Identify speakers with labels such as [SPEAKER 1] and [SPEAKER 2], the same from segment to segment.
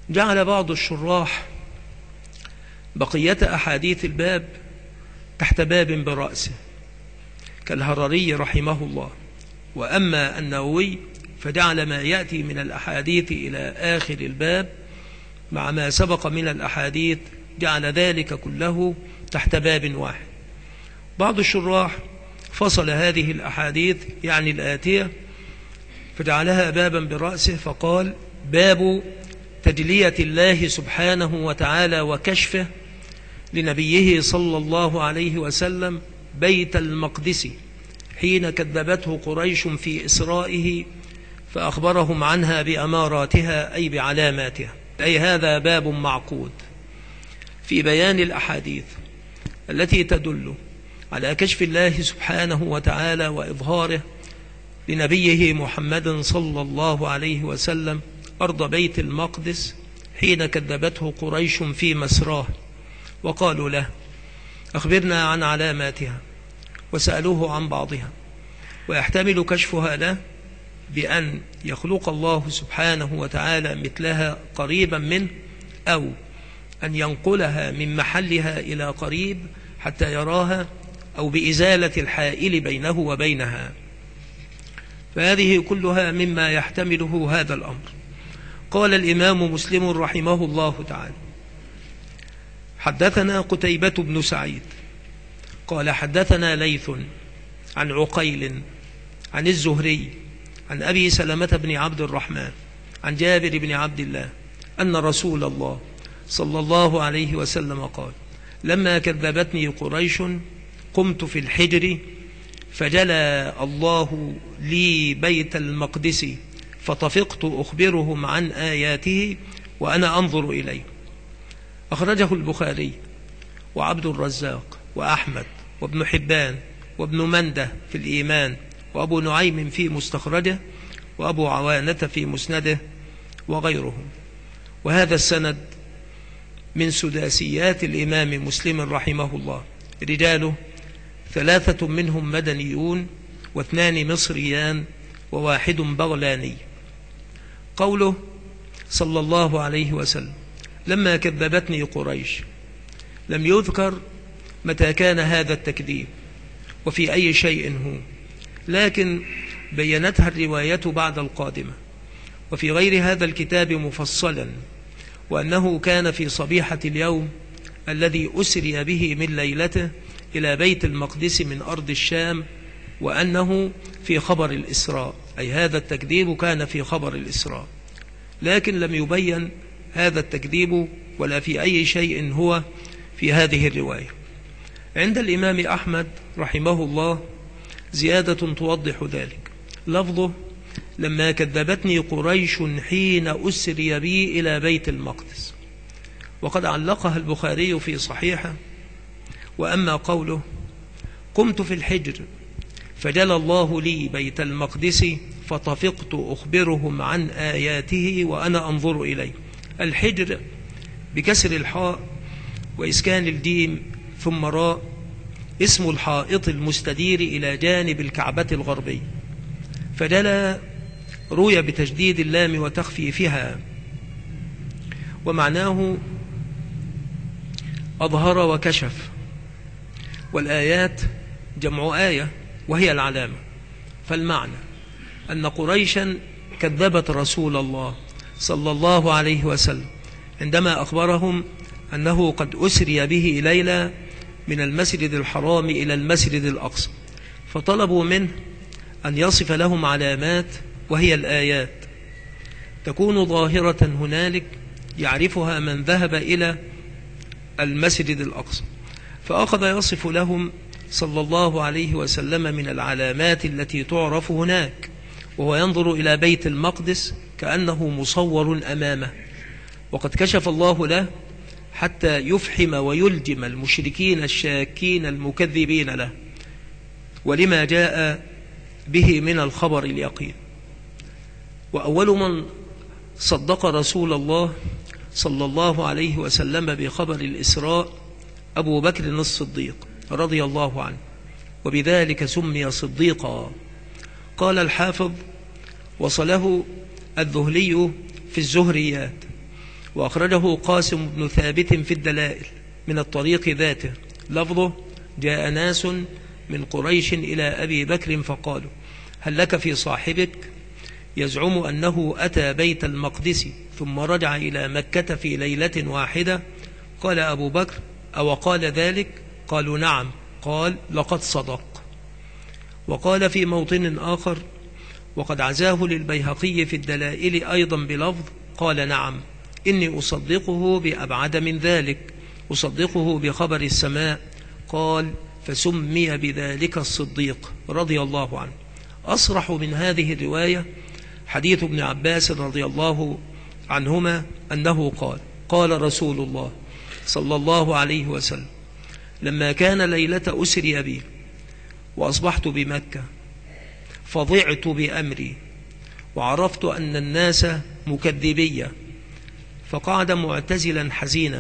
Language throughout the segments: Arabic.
[SPEAKER 1] جعل بعض الشراح بقية أحاديث الباب تحت باب برأسه كالهرري رحمه الله، وأما النووي فجعل ما يأتي من الأحاديث إلى آخر الباب مع ما سبق من الأحاديث، جعل ذلك كله تحت باب واحد. بعض الشراح فصل هذه الأحاديث يعني الآتية فجعلها بابا برأسه، فقال: باب تجلية الله سبحانه وتعالى وكشفه لنبيه صلى الله عليه وسلم بيت المقدس حين كذبته قريش في إسرائه فأخبرهم عنها بأماراتها أي بعلاماتها. أي هذا باب معقود في بيان الأحاديث التي تدل على كشف الله سبحانه وتعالى وإظهاره لنبيه محمد صلى الله عليه وسلم أرض بيت المقدس حين كذبته قريش في مسراه، وقالوا له: أخبرنا عن علاماتها، وسألوه عن بعضها. ويحتمل كشفها له بأن يخلق الله سبحانه وتعالى مثلها قريبا منه، أو أن ينقلها من محلها إلى قريب حتى يراها، أو بإزالة الحائل بينه وبينها. فهذه كلها مما يحتمله هذا الأمر. قال الإمام مسلم رحمه الله تعالى: حدثنا قتيبة بن سعيد قال حدثنا ليث عن عقيل عن الزهري عن أبي سلمة بن عبد الرحمن عن جابر بن عبد الله أن رسول الله صلى الله عليه وسلم قال: لما كذبتني قريش قمت في الحجر فجلى الله لي بيت المقدس فطفقت أخبرهم عن آياته وأنا أنظر إليه. أخرجه البخاري وعبد الرزاق وأحمد وابن حبان وابن منده في الإيمان، وأبو نعيم في مستخرجه، وأبو عوانة في مسنده، وغيرهم. وهذا السند من سداسيات الإمام مسلم رحمه الله، رجاله 3 منهم مدنيون، و2 مصريان، و1 بغلاني. قوله صلى الله عليه وسلم: لما كذبتني قريش، لم يذكر متى كان هذا التكذيب وفي أي شيء هو، لكن بينتها الرواية بعد القادمة وفي غير هذا الكتاب مفصلا، وأنه كان في صبيحة اليوم الذي أسري به من ليلته إلى بيت المقدس من أرض الشام، وأنه في خبر الإسراء، أي هذا التكذيب كان في خبر الإسراء، لكن لم يبين هذا التكذيب ولا في أي شيء هو في هذه الرواية. عند الإمام أحمد رحمه الله زيادة توضح ذلك، لفظه: لما كذبتني قريش حين أسري بي إلى بيت المقدس، وقد علقها البخاري في صحيحه. وأما قوله: قمت في الحجر فجلى الله لي بيت المقدس فطفقت أخبرهم عن آياته وأنا أنظر إليه. الحجر بكسر الحاء وإسكان الجيم ثم راء، اسم الحائط المستدير إلى جانب الكعبة الغربي. فجلى روي بتجديد اللام وتخفيفها، ومعناه أظهر وكشف، والآيات جمع آية وهي العلامة. فالمعنى أن قريشا كذبت رسول الله صلى الله عليه وسلم عندما أخبرهم أنه قد أسري به ليلة من المسجد الحرام إلى المسجد الأقصى، فطلبوا منه أن يصف لهم علامات وهي الآيات تكون ظاهرة هنالك يعرفها من ذهب إلى المسجد الأقصى، فأخذ يصف لهم صلى الله عليه وسلم من العلامات التي تعرف هناك، وهو ينظر إلى بيت المقدس كأنه مصور أمامه، وقد كشف الله له حتى يفحم ويلجم المشركين الشاكين المكذبين له ولما جاء به من الخبر اليقين. وأول من صدق رسول الله صلى الله عليه وسلم بخبر الإسراء أبو بكر الصديق رضي الله عنه، وبذلك سمي صديقا. قال الحافظ: وصله الذهلي في الزهريات، وأخرجه قاسم بن ثابت في الدلائل من الطريق ذاته، لفظه: جاء ناس من قريش إلى أبي بكر فقالوا: هل لك في صاحبك يزعم أنه أتى بيت المقدس ثم رجع إلى مكة في ليلة واحدة؟ قال أبو بكر: أو قال ذلك؟ قالوا: نعم. قال: لقد صدق. وقال في موطن آخر: وقد عزاه للبيهقي في الدلائل أيضا بلفظ: قال: نعم، إني أصدقه بأبعد من ذلك، أصدقه بخبر السماء. قال: فسمي بذلك الصديق رضي الله عنه. أصرح من هذه الرواية حديث ابن عباس رضي الله عنهما أنه قال: قال رسول الله صلى الله عليه وسلم: لما كان ليلة أسري بي وأصبحت بمكة فضعت بأمري وعرفت أن الناس مكذبية، فقعد معتزلا حزينا،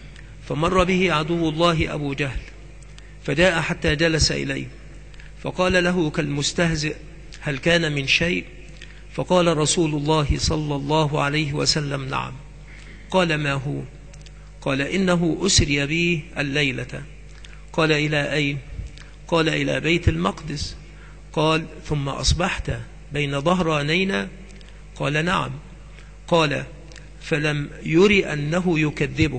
[SPEAKER 1] فمر به عدو الله أبو جهل فجاء حتى جلس إليه، فقال له كالمستهزئ: هل كان من شيء؟ فقال رسول الله صلى الله عليه وسلم: نعم. قال: ما هو؟ قال: إنه أسري بي الليلة. قال: إلى أين؟ قال: إلى بيت المقدس. قال: ثم أصبحت بين ظهرانينا؟ قال: نعم. قال: فلم ير أنه يكذبه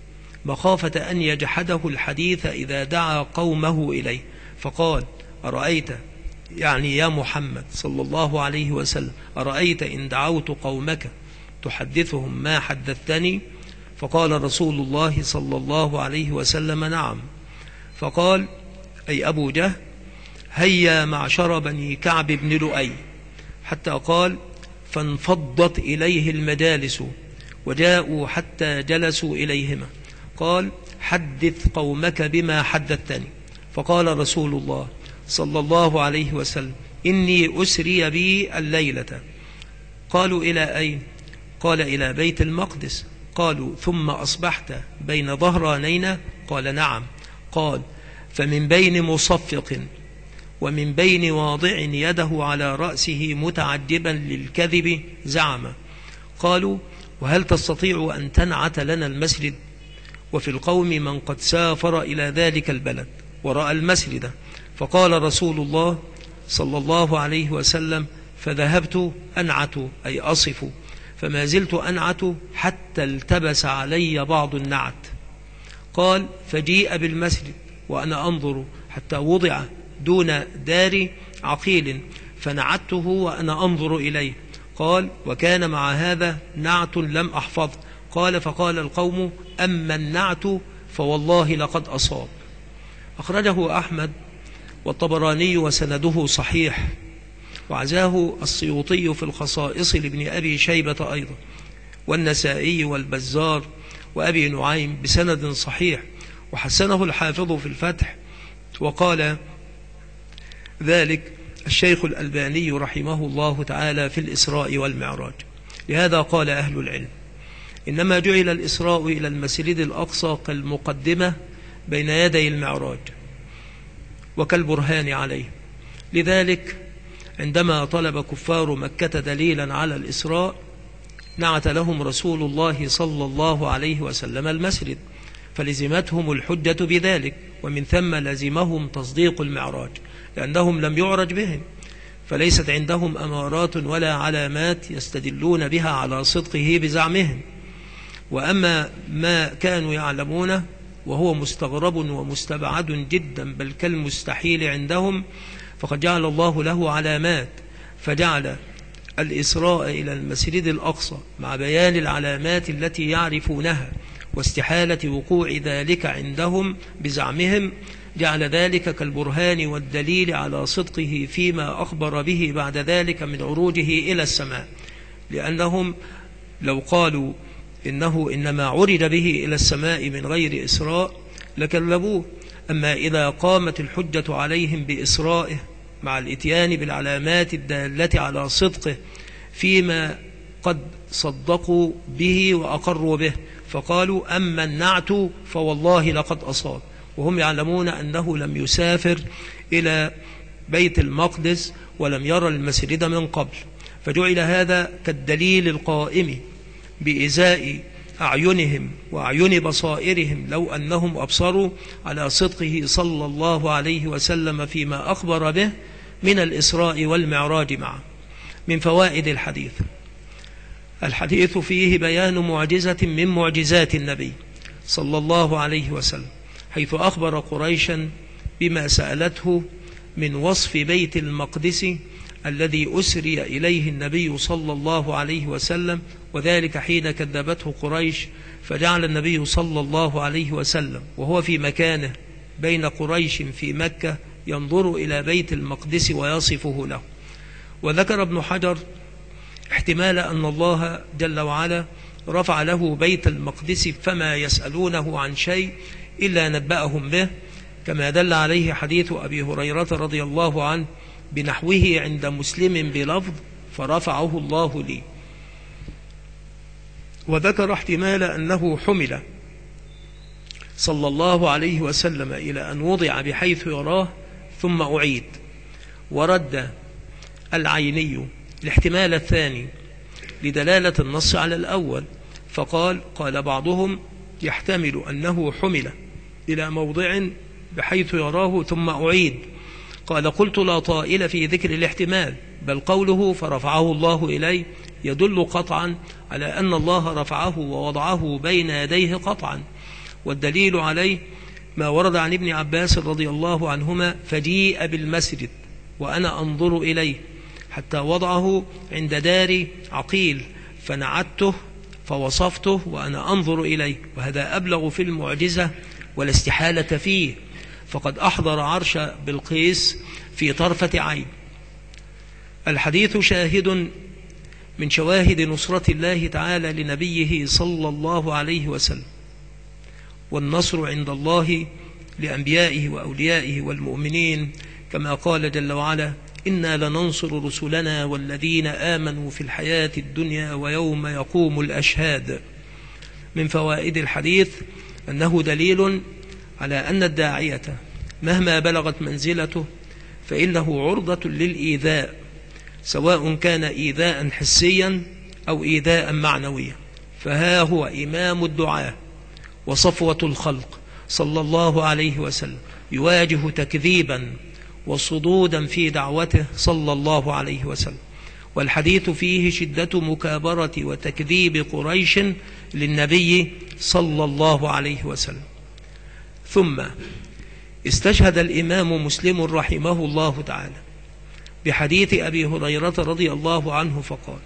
[SPEAKER 1] مخافة أن يجحده الحديث إذا دعا قومه إليه، فقال: أرأيت، يعني يا محمد صلى الله عليه وسلم، أرأيت إن دعوت قومك تحدثهم ما حدثتني؟ فقال رسول الله صلى الله عليه وسلم: نعم. فقال أي أبو جهل: هيا معشر بني كعب بن لؤي، حتى قال: فانفضت إليه المجالس وجاءوا حتى جلسوا إليهما. قال: حدث قومك بما حدثتني. فقال رسول الله صلى الله عليه وسلم: إني أسري بي الليلة. قالوا: إلى أين؟ قال: إلى بيت المقدس. قالوا: ثم أصبحت بين ظهرانينا؟ قال: نعم. قال: فمن بين مصفق ومن بين واضع يده على رأسه متعجبا للكذب زعم. قالوا: وهل تستطيع أن تنعت لنا المسجد؟ وفي القوم من قد سافر إلى ذلك البلد ورأى المسجد. فقال رسول الله صلى الله عليه وسلم: فذهبت أنعت، أي أصف، فما زلت أنعت حتى التبس علي بعض النعت. قال: فجيء بالمسجد وأنا أنظر حتى وضع دون دار عقيل، فنعته وأنا أنظر إليه. قال: وكان مع هذا نعت لم أحفظ. قال: فقال القوم: أما النعت فوالله لقد أصاب. أخرجه أحمد والطبراني وسنده صحيح، وعزاه السيوطي في الخصائص لابن أبي شيبة أيضا، والنسائي والبزار وأبي نعيم بسند صحيح، وحسنه الحافظ في الفتح، وقال ذلك الشيخ الألباني رحمه الله تعالى في الإسراء والمعراج. لهذا قال أهل العلم: إنما جعل الإسراء إلى المسجد الأقصى كالمقدمة بين يدي المعراج وكالبرهان عليه. لذلك عندما طلب كفار مكة دليلا على الإسراء نعت لهم رسول الله صلى الله عليه وسلم المسجد، فلزمتهم الحجة بذلك، ومن ثم لزمهم تصديق المعراج، لأنهم لم يعرج بهم، فليست عندهم أمارات ولا علامات يستدلون بها على صدقه بزعمهم. وأما ما كانوا يعلمونه وهو مستغرب ومستبعد جدا بل كالمستحيل عندهم، فقد جعل الله له علامات، فجعل الإسراء إلى المسجد الأقصى مع بيان العلامات التي يعرفونها واستحالة وقوع ذلك عندهم بزعمهم، جعل ذلك كالبرهان والدليل على صدقه فيما أخبر به بعد ذلك من عروجه إلى السماء، لأنهم لو قالوا إنه إنما عرج به إلى السماء من غير إسراء لكذبوه. أما إذا قامت الحجة عليهم بإسرائه مع الإتيان بالعلامات الدالة على صدقه فيما قد صدقوا به وأقروا به، فقالوا: أما النعت فوالله لقد أصاب، وهم يعلمون أنه لم يسافر إلى بيت المقدس ولم يرى المسجد من قبل، فجعل هذا كالدليل القائم بإزاء أعينهم وأعين بصائرهم لو أنهم أبصروا على صدقه صلى الله عليه وسلم فيما أخبر به من الإسراء والمعراج معه. من فوائد الحديث فيه بيان معجزة من معجزات النبي صلى الله عليه وسلم، حيث أخبر قريشا بما سألته من وصف بيت المقدس الذي أسري إليه النبي صلى الله عليه وسلم، وذلك حين كذبته قريش، فجعل النبي صلى الله عليه وسلم وهو في مكانه بين قريش في مكة ينظر إلى بيت المقدس ويصفه له. وذكر ابن حجر احتمال أن الله جل وعلا رفع له بيت المقدس فما يسألونه عن شيء إلا نبأهم به، كما دل عليه حديث أبي هريرة رضي الله عنه بنحوه عند مسلم بلفظ فرفعه الله لي. وذكر احتمال أنه حمل صلى الله عليه وسلم إلى أن وضع بحيث يراه ثم أعيد. ورد العيني الاحتمال الثاني لدلالة النص على الأول، قال بعضهم يحتمل أنه حمل إلى موضع بحيث يراه ثم أعيد. قلت لا طائل في ذكر الاحتمال، بل قوله فرفعه الله إليه يدل قطعا على أن الله رفعه ووضعه بين يديه قطعا. والدليل عليه ما ورد عن ابن عباس رضي الله عنهما فجيء بالمسجد وأنا أنظر إليه حتى وضعه عند دار عقيل فنعته فوصفته وأنا أنظر إليه، وهذا أبلغ في المعجزة ولا استحالة فيه، فقد أحضر عرش بلقيس في طرفة عين. الحديث شاهد من شواهد نصرة الله تعالى لنبيه صلى الله عليه وسلم، والنصر عند الله لأنبيائه وأوليائه والمؤمنين، كما قال جل وعلا إنا لننصر رسلنا والذين آمنوا في الحياة الدنيا ويوم يقوم الأشهاد. من فوائد الحديث أنه دليل على أن الداعية مهما بلغت منزلته فإنه عرضة للإيذاء، سواء كان إيذاء حسيا أو إيذاء معنويا. فها هو إمام الدعاة وصفوة الخلق صلى الله عليه وسلم يواجه تكذيبا وصدودا في دعوته صلى الله عليه وسلم. والحديث فيه شدة مكابرة وتكذيب قريش للنبي صلى الله عليه وسلم. ثم استشهد الإمام مسلم رحمه الله تعالى بحديث أبي هريرة رضي الله عنه فقال: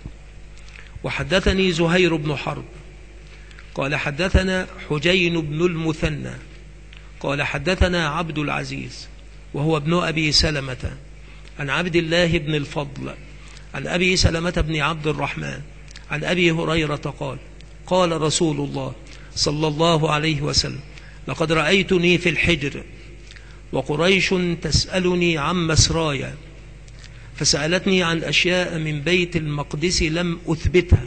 [SPEAKER 1] وحدثني زهير بن حرب قال حدثنا حجين بن المثنى قال حدثنا عبد العزيز وهو ابن أبي سلمة عن عبد الله بن الفضل عن أبي سلمة بن عبد الرحمن عن أبي هريرة قال: قال رسول الله صلى الله عليه وسلم: لقد رأيتني في الحجر وقريش تسألني عن مسرايا، فسألتني عن أشياء من بيت المقدس لم أثبتها،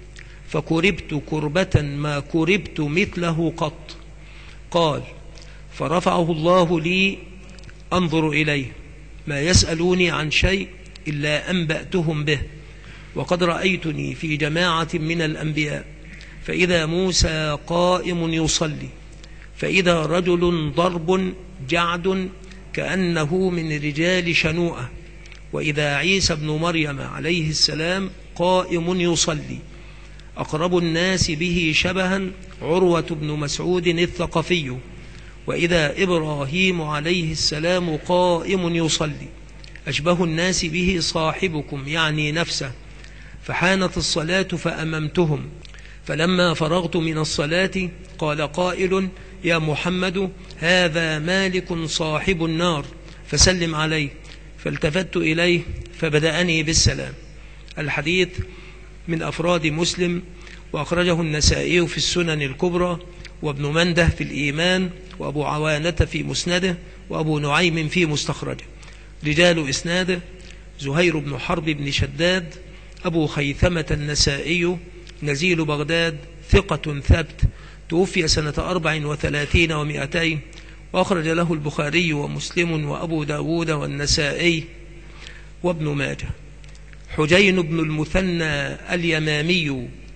[SPEAKER 1] فكربت كربة ما كربت مثله قط. قال: فرفعه الله لي أنظر إليه، ما يسألوني عن شيء إلا أنبأتهم به. وقد رأيتني في جماعة من الأنبياء، فإذا موسى قائم يصلي، فإذا رجل ضرب جعد كأنه من رجال شنوءة، وإذا عيسى بن مريم عليه السلام قائم يصلي، أقرب الناس به شبها عروة بن مسعود الثقفي، وإذا إبراهيم عليه السلام قائم يصلي، أشبه الناس به صاحبكم يعني نفسه. فحانت الصلاة فأممتهم، فلما فرغت من الصلاة قال قائل: يا محمد هذا مالك صاحب النار فسلم عليه، فالتفت إليه فبدأني بالسلام. الحديث من أفراد مسلم، وأخرجه النسائي في السنن الكبرى، وابن منده في الإيمان، وأبو عوانة في مسنده، وأبو نعيم في مستخرجه. رجال إسناده: زهير بن حرب بن شداد أبو خيثمة النسائي نزيل بغداد، ثقة ثبت، توفي سنة 34 و200، وأخرج له البخاري ومسلم وأبو داود والنسائي وابن ماجه. حجين بن المثنى اليمامي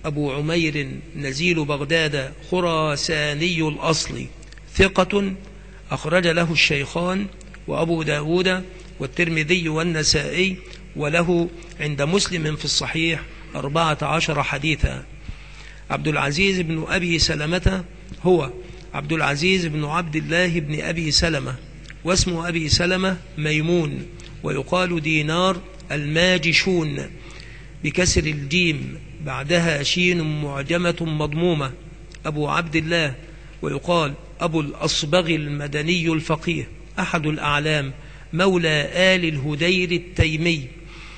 [SPEAKER 1] أبو عمير نزيل بغداد خراساني الأصل ثقة، أخرج له الشيخان وأبو داود والترمذي والنسائي، وله عند مسلم في الصحيح 14 حديثا. عبد العزيز بن أبي سلمة هو عبد العزيز بن عبد الله بن أبي سلمة، واسم أبي سلمة ميمون، ويقال دينار الماجشون بكسر الجيم بعدها شين معجمة مضمومة، أبو عبد الله، ويقال أبو الأصبغ المدني الفقيه أحد الأعلام، مولى آل الهدير التيمي،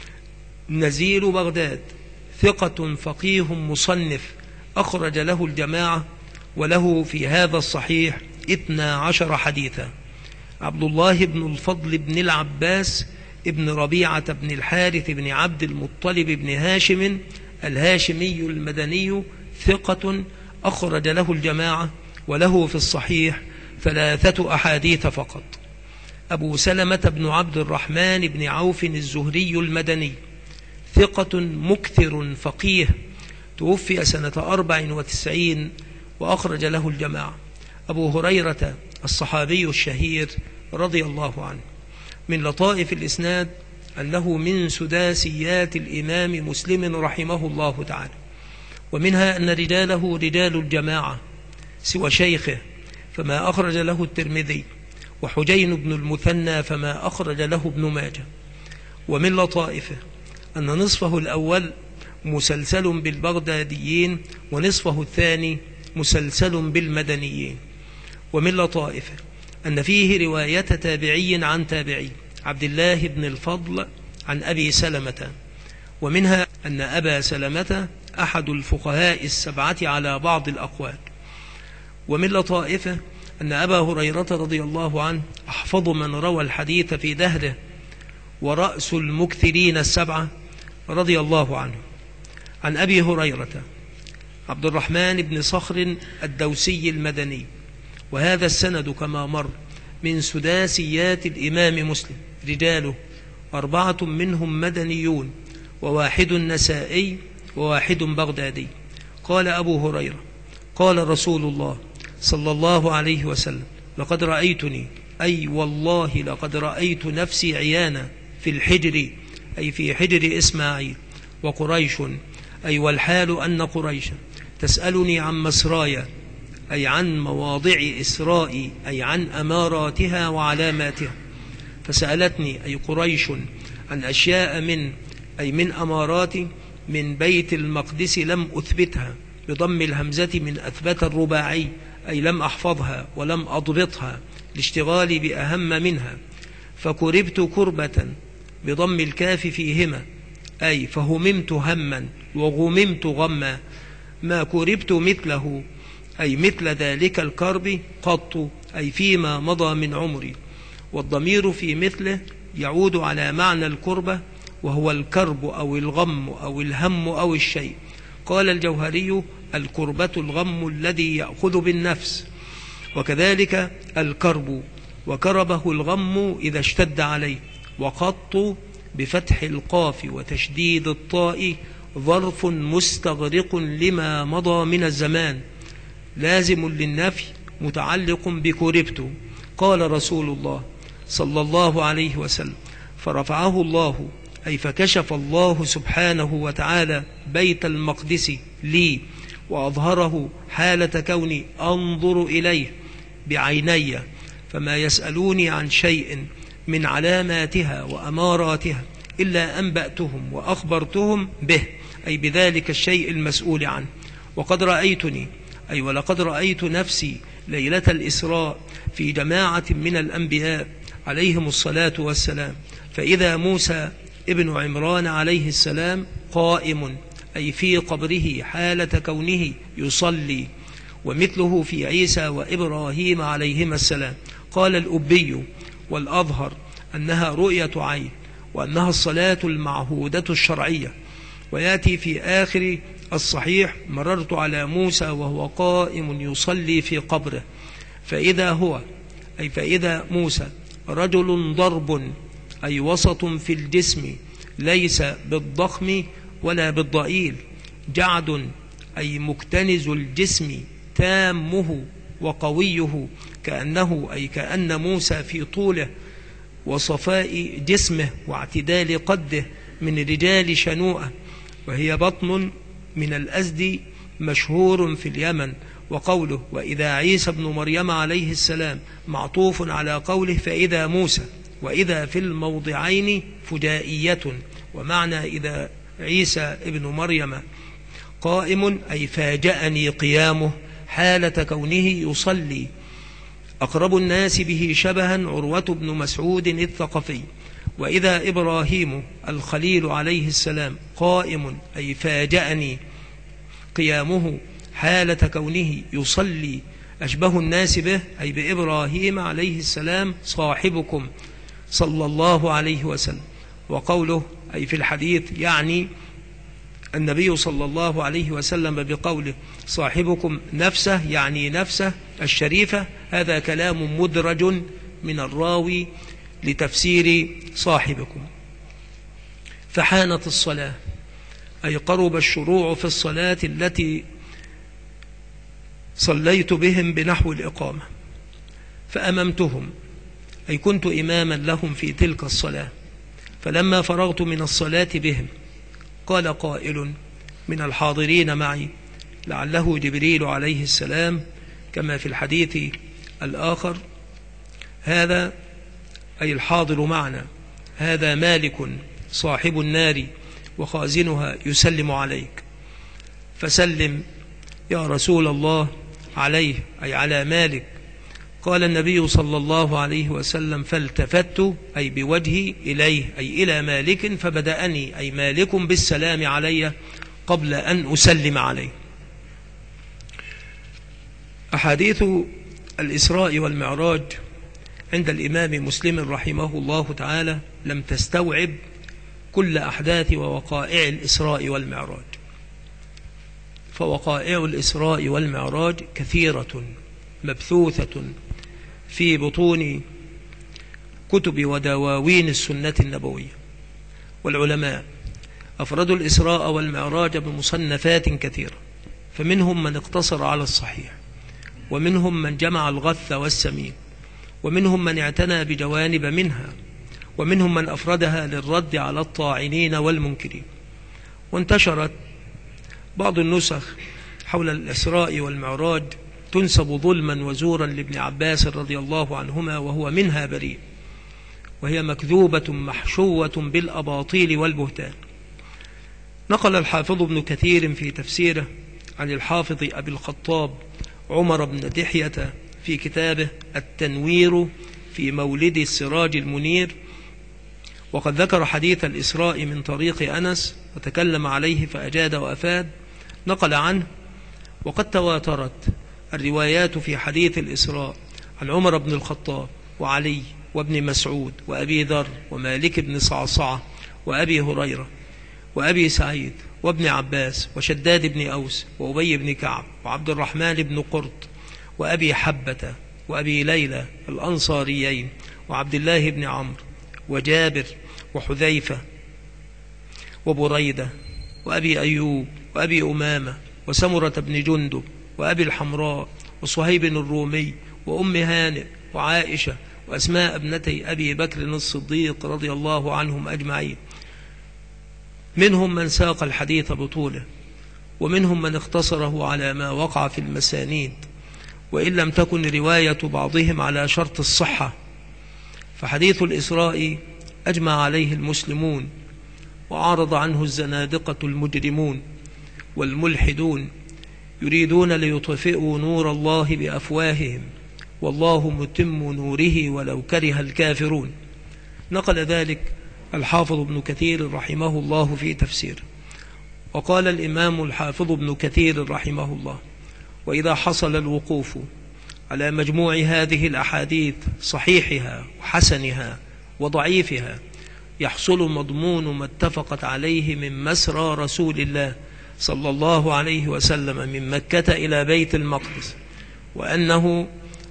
[SPEAKER 1] نزيل بغداد، ثقة فقيه مصنف، أخرج له الجماعة، وله في هذا الصحيح 12 حديثا. عبد الله بن الفضل بن العباس ابن ربيعة بن الحارث بن عبد المطلب بن هاشم الهاشمي المدني، ثقة، أخرج له الجماعة، وله في الصحيح 3 أحاديث فقط. أبو سلمة بن عبد الرحمن بن عوف الزهري المدني، ثقة مكثر فقيه، توفي سنة 94 وأخرج له الجماعة. أبو هريرة الصحابي الشهير رضي الله عنه. من لطائف الإسناد أنه من سداسيات الإمام مسلم رحمه الله تعالى، ومنها أن رجاله رجال الجماعة سوى شيخه فما أخرج له الترمذي، وحجين بن المثنى فما أخرج له ابن ماجه. ومن لطائفه أن نصفه الأول مسلسل بالبغداديين، ونصفه الثاني مسلسل بالمدنيين. ومن لطائفه أن فيه رواية تابعي عن تابعي، عبد الله بن الفضل عن أبي سلمة، ومنها أن أبا سلمة أحد الفقهاء السبعة على بعض الأقوال. ومن لطائفه أن أبا هريرة رضي الله عنه أحفظ من روى الحديث في دهره، ورأس المكثرين السبعة رضي الله عنه. عن أبي هريرة عبد الرحمن بن صخر الدوسي المدني، وهذا السند كما مر من سداسيات الإمام مسلم، رجاله 4 منهم مدنيون، و1 نسائي، و1 بغدادي. قال أبو هريرة قال رسول الله صلى الله عليه وسلم: لقد رأيتني، أي والله لقد رأيت نفسي عيانا في الحجر، أي في حجر إسماعيل، وقريش، أي والحال أن قريشا تسألني عن مسرايا، أي عن مواضع إسرائي، أي عن أماراتها وعلاماتها، فسألتني أي قريش عن أشياء من أمارات من بيت المقدس لم أثبتها، بضم الهمزة من أثبت الرباعي، أي لم أحفظها ولم أضبطها لاشتغالي بأهم منها، فكربت كربة بضم الكاف فيهما، أي فهممت هما وغممت غما، ما كربت مثله، أي مثل ذلك الكرب قط، أي فيما مضى من عمري. والضمير في مثله يعود على معنى الكربة، وهو الكرب أو الغم أو الهم أو الشيء. قال الجوهري: الكربة الغم الذي يأخذ بالنفس، وكذلك الكرب، وكربه الغم إذا اشتد عليه. وقط بفتح القاف وتشديد الطاء ظرف مستغرق لما مضى من الزمان، لازم للنفي متعلق بكربت. قال رسول الله صلى الله عليه وسلم: فرفعه الله، أي فكشف الله سبحانه وتعالى بيت المقدس لي، وأظهره حالة كوني أنظر إليه بعيني، فما يسألوني عن شيء من علاماتها وأماراتها إلا أنبأتهم وأخبرتهم به، أي بذلك الشيء المسؤول عنه. وقد رأيتني، أي ولقد رأيت نفسي ليلة الإسراء في جماعة من الأنبياء عليهم الصلاة والسلام، فإذا موسى ابن عمران عليه السلام قائم، أي في قبره حالة كونه يصلي، ومثله في عيسى وإبراهيم عليهما السلام. قال الأبي والأظهر أنها رؤية عين، وأنها الصلاة المعهودة الشرعية. ويأتي في آخر الصحيح: مررت على موسى وهو قائم يصلي في قبره، فإذا هو، أي فإذا موسى رجل ضرب، أي وسط في الجسم، ليس بالضخم ولا بالضئيل، جعد، أي مكتنز الجسم تامه وقويه، كأنه أي كأن موسى في طوله وصفاء جسمه واعتدال قده من رجال شنوءة، وهي بطن من الأزد مشهور في اليمن. وقوله وإذا عيسى بن مريم عليه السلام معطوف على قوله فإذا موسى، وإذا في الموضعين فجائية، ومعنى إذا عيسى ابن مريم قائم أي فاجأني قيامه حالة كونه يصلي. أقرب الناس به شبها عروة بن مسعود الثقفي. وإذا إبراهيم الخليل عليه السلام قائم أي فاجأني قيامه حالة كونه يصلي، أشبه الناس به أي بإبراهيم عليه السلام صاحبكم صلى الله عليه وسلم. وقوله أي في الحديث يعني النبي صلى الله عليه وسلم بقوله صاحبكم نفسه يعني نفسه الشريفة، هذا كلام مدرج من الراوي لتفسير صاحبكم. فحانت الصلاة أي قرب الشروع في الصلاة التي صليت بهم بنحو الإقامة، فأممتهم أي كنت إماما لهم في تلك الصلاة. فلما فرغت من الصلاة بهم قال قائل من الحاضرين معي لعله جبريل عليه السلام كما في الحديث الآخر، هذا أي الحاضر معنا هذا مالك صاحب النار وخازنها يسلم عليك، فسلم يا رسول الله عليه أي على مالك. قال النبي صلى الله عليه وسلم فالتفت أي بوجهي إليه أي إلى مالك، فبدأني أي مالك بالسلام علي قبل أن أسلم عليه. أحاديث الإسراء والمعراج عند الإمام مسلم رحمه الله تعالى لم تستوعب كل أحداث ووقائع الإسراء والمعراج، فوقائع الإسراء والمعراج كثيرة مبثوثة في بطون كتب ودواوين السنة النبوية، والعلماء أفردوا الإسراء والمعراج بمصنفات كثيرة، فمنهم من اقتصر على الصحيح، ومنهم من جمع الغث والسمين، ومنهم من اعتنى بجوانب منها، ومنهم من أفردها للرد على الطاعنين والمنكرين. وانتشرت بعض النسخ حول الإسراء والمعراج تنسب ظلما وزورا لابن عباس رضي الله عنهما وهو منها بريء، وهي مكذوبة محشوة بالأباطيل والبهتان. نقل الحافظ ابن كثير في تفسيره عن الحافظ أبي الخطاب عمر بن دحية في كتابه التنوير في مولد السراج المنير، وقد ذكر حديث الإسراء من طريق أنس وتكلم عليه فأجاد وأفاد. نقل عنه وقد تواترت الروايات في حديث الإسراء عن عمر بن الخطاب وعلي وابن مسعود وأبي ذر ومالك بن صعصعة وأبي هريرة وأبي سعيد وابن عباس وشداد بن أوس وأبي بن كعب وعبد الرحمن بن قرط وأبي حبة وأبي ليلى الأنصاريين وعبد الله بن عمرو وجابر وحذيفة وبريدة وأبي أيوب وأبي أمامة وسمرة بن جندب وأبي الحمراء وصهيب الرومي وأم هانئ وعائشة وأسماء ابنتي أبي بكر الصديق رضي الله عنهم أجمعين. منهم من ساق الحديث بطوله، ومنهم من اختصره على ما وقع في المسانيد، وإن لم تكن رواية بعضهم على شرط الصحة. فحديث الإسراء أجمع عليه المسلمون، وعارض عنه الزنادقة المجرمون والملحدون يريدون ليطفئوا نور الله بأفواههم والله متم نوره ولو كره الكافرون. نقل ذلك الحافظ ابن كثير رحمه الله في تفسيره. وقال الإمام الحافظ ابن كثير رحمه الله وإذا حصل الوقوف على مجموع هذه الأحاديث صحيحها وحسنها وضعيفها يحصل مضمون ما اتفقت عليه من مسرى رسول الله صلى الله عليه وسلم من مكة إلى بيت المقدس، وأنه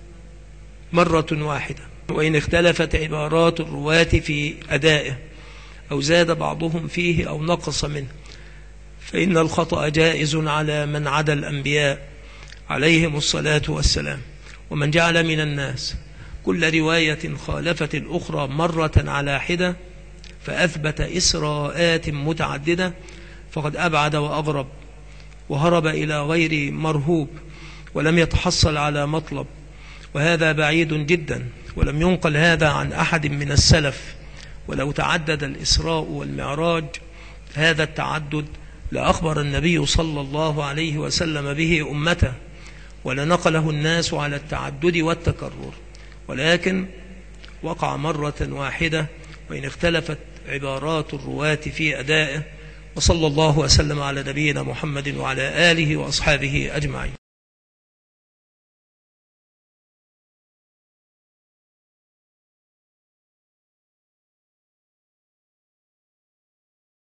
[SPEAKER 1] مرة واحدة، وإن اختلفت عبارات الرواة في أدائه أو زاد بعضهم فيه أو نقص منه، فإن الخطأ جائز على من عدا الأنبياء عليهم الصلاة والسلام، ومن جعل من الناس كل رواية خالفت الأخرى مرة على حدة فأثبت إسراءات متعددة فقد أبعد وأغرب وهرب إلى غير مرهوب ولم يتحصل على مطلب، وهذا بعيد جدا، ولم ينقل هذا عن أحد من السلف. ولو تعدد الإسراء والمعراج هذا التعدد لأخبر النبي صلى الله عليه وسلم به أمته ولنقله الناس على التعدد والتكرر، ولكن وقع مرة واحدة وإن اختلفت عبارات الرواة في أدائه. وصلى الله وسلم على نبينا محمد وعلى آله وأصحابه أجمعين.